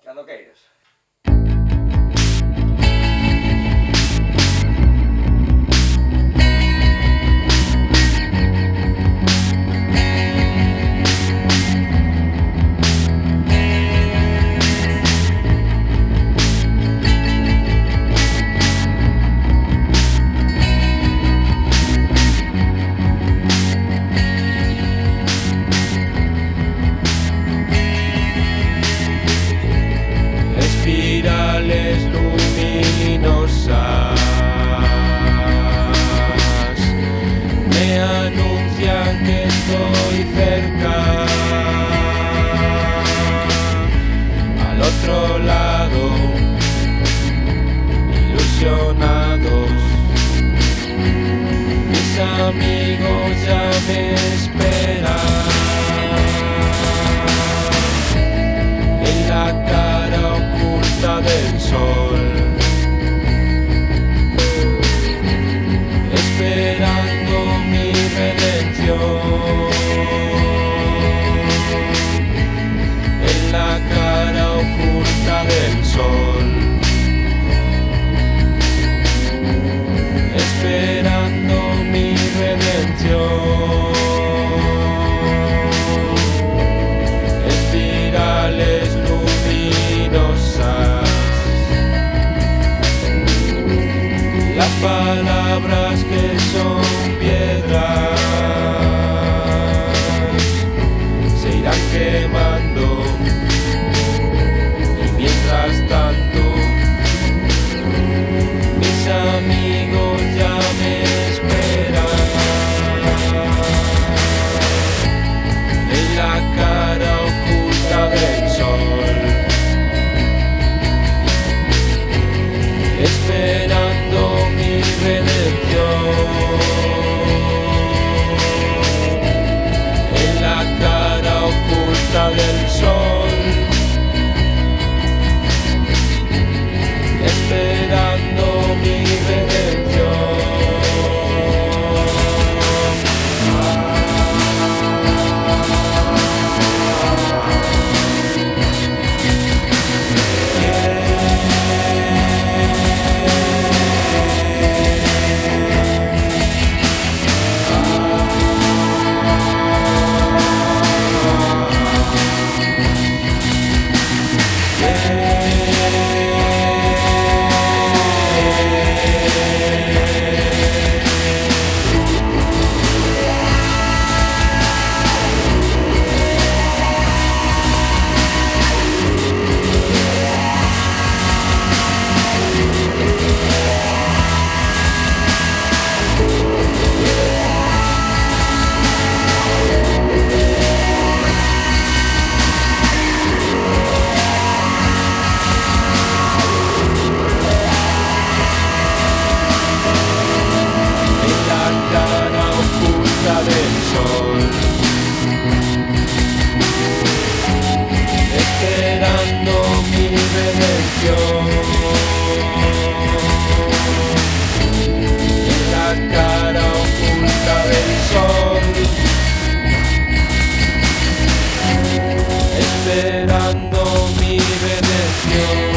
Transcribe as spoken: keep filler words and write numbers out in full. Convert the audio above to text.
Cando queiras. Espirales luminosas me anuncian que estoy cerca. Al otro lado, ilusionados, mis amigos ya me esperan. En la cara oculta del sol, esperando mi redención. En la cara oculta del sol, esperando mi redención. Espirales luminosas, las palabras que son piedras se irán quemando, y mientras tanto mis amigos ya me esperan. En la cara oculta del sol, esperando mi redención. En la cara oculta del sol, esperando mi redención. Del sol, esperando mi redención. En la cara oculta del sol, esperando mi redención.